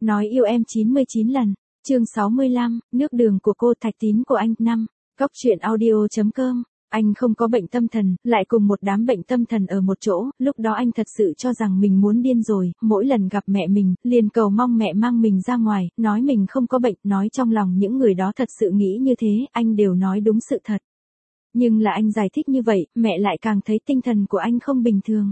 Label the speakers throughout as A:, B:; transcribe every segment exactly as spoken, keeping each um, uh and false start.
A: Nói yêu em chín mươi chín lần. Chương sáu mươi lăm, nước đường của cô Thạch Tín của anh. Năm. Góc truyện audio.com. Anh không có bệnh tâm thần, lại cùng một đám bệnh tâm thần ở một chỗ, lúc đó anh thật sự cho rằng mình muốn điên rồi, mỗi lần gặp mẹ mình, liền cầu mong mẹ mang mình ra ngoài, nói mình không có bệnh, nói trong lòng những người đó thật sự nghĩ như thế, anh đều nói đúng sự thật. Nhưng là anh giải thích như vậy, mẹ lại càng thấy tinh thần của anh không bình thường.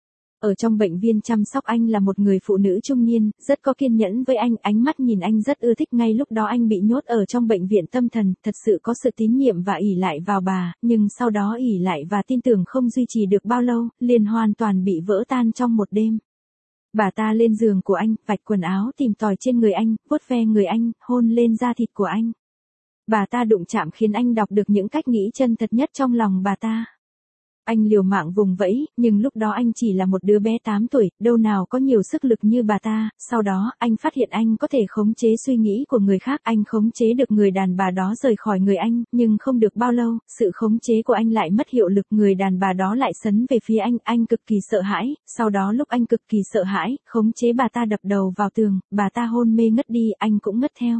A: Ở trong bệnh viện chăm sóc anh là một người phụ nữ trung niên, rất có kiên nhẫn với anh, ánh mắt nhìn anh rất ưa thích. Ngay lúc đó anh bị nhốt ở trong bệnh viện tâm thần, thật sự có sự tín nhiệm và ỷ lại vào bà, nhưng sau đó ỷ lại và tin tưởng không duy trì được bao lâu, liền hoàn toàn bị vỡ tan trong một đêm. Bà ta lên giường của anh, vạch quần áo tìm tòi trên người anh, vuốt ve người anh, hôn lên da thịt của anh. Bà ta đụng chạm khiến anh đọc được những cách nghĩ chân thật nhất trong lòng bà ta. Anh liều mạng vùng vẫy, nhưng lúc đó anh chỉ là một đứa bé tám tuổi, đâu nào có nhiều sức lực như bà ta. Sau đó, anh phát hiện anh có thể khống chế suy nghĩ của người khác. Anh khống chế được người đàn bà đó rời khỏi người anh, nhưng không được bao lâu, sự khống chế của anh lại mất hiệu lực. Người đàn bà đó lại sấn về phía anh, anh cực kỳ sợ hãi. Sau đó lúc anh cực kỳ sợ hãi, khống chế bà ta đập đầu vào tường, bà ta hôn mê ngất đi, anh cũng ngất theo.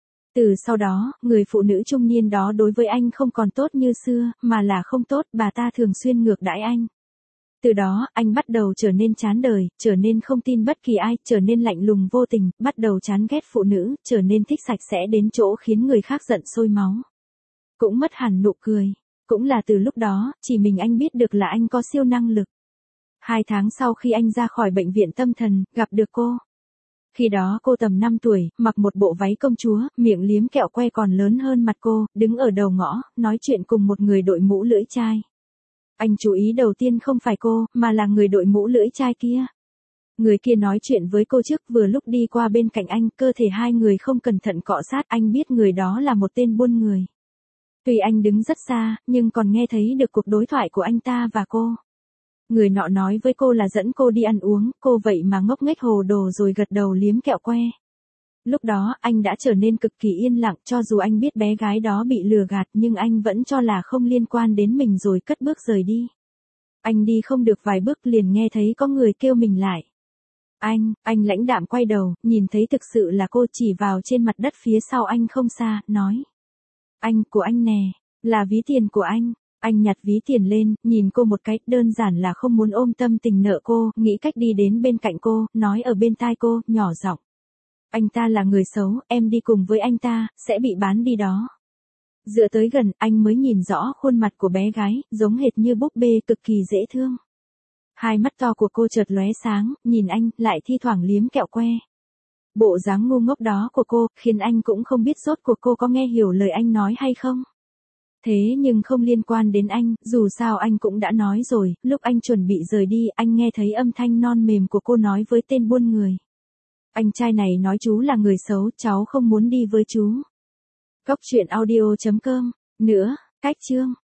A: Từ sau đó, người phụ nữ trung niên đó đối với anh không còn tốt như xưa, mà là không tốt, bà ta thường xuyên ngược đãi anh. Từ đó, anh bắt đầu trở nên chán đời, trở nên không tin bất kỳ ai, trở nên lạnh lùng vô tình, bắt đầu chán ghét phụ nữ, trở nên thích sạch sẽ đến chỗ khiến người khác giận sôi máu. Cũng mất hẳn nụ cười. Cũng là từ lúc đó, chỉ mình anh biết được là anh có siêu năng lực. Hai tháng sau khi anh ra khỏi bệnh viện tâm thần, gặp được cô. Khi đó cô tầm năm tuổi, mặc một bộ váy công chúa, miệng liếm kẹo que còn lớn hơn mặt cô, đứng ở đầu ngõ, nói chuyện cùng một người đội mũ lưỡi chai. Anh chú ý đầu tiên không phải cô, mà là người đội mũ lưỡi chai kia. Người kia nói chuyện với cô trước, vừa lúc đi qua bên cạnh anh, cơ thể hai người không cẩn thận cọ sát, anh biết người đó là một tên buôn người. Tuy anh đứng rất xa, nhưng còn nghe thấy được cuộc đối thoại của anh ta và cô. Người nọ nói với cô là dẫn cô đi ăn uống, cô vậy mà ngốc nghếch hồ đồ rồi gật đầu liếm kẹo que. Lúc đó, anh đã trở nên cực kỳ yên lặng, cho dù anh biết bé gái đó bị lừa gạt nhưng anh vẫn cho là không liên quan đến mình rồi cất bước rời đi. Anh đi không được vài bước liền nghe thấy có người kêu mình lại. Anh, anh lãnh đạm quay đầu, nhìn thấy thực sự là cô, chỉ vào trên mặt đất phía sau anh không xa, nói. Anh, của anh nè, là ví tiền của anh. Anh nhặt ví tiền lên, nhìn cô một cái, đơn giản là không muốn ôm tâm tình nợ cô, nghĩ cách đi đến bên cạnh cô, nói ở bên tai cô, nhỏ giọng. Anh ta là người xấu, em đi cùng với anh ta, sẽ bị bán đi đó. Dựa tới gần, anh mới nhìn rõ khuôn mặt của bé gái, giống hệt như búp bê, cực kỳ dễ thương. Hai mắt to của cô chợt lóe sáng, nhìn anh, lại thi thoảng liếm kẹo que. Bộ dáng ngu ngốc đó của cô, khiến anh cũng không biết rốt cuộc cô có nghe hiểu lời anh nói hay không. Thế nhưng không liên quan đến anh, dù sao anh cũng đã nói rồi, lúc anh chuẩn bị rời đi, anh nghe thấy âm thanh non mềm của cô nói với tên buôn người. Anh trai này nói chú là người xấu, cháu không muốn đi với chú. Góc truyện audio.com. Nữa, cách chương.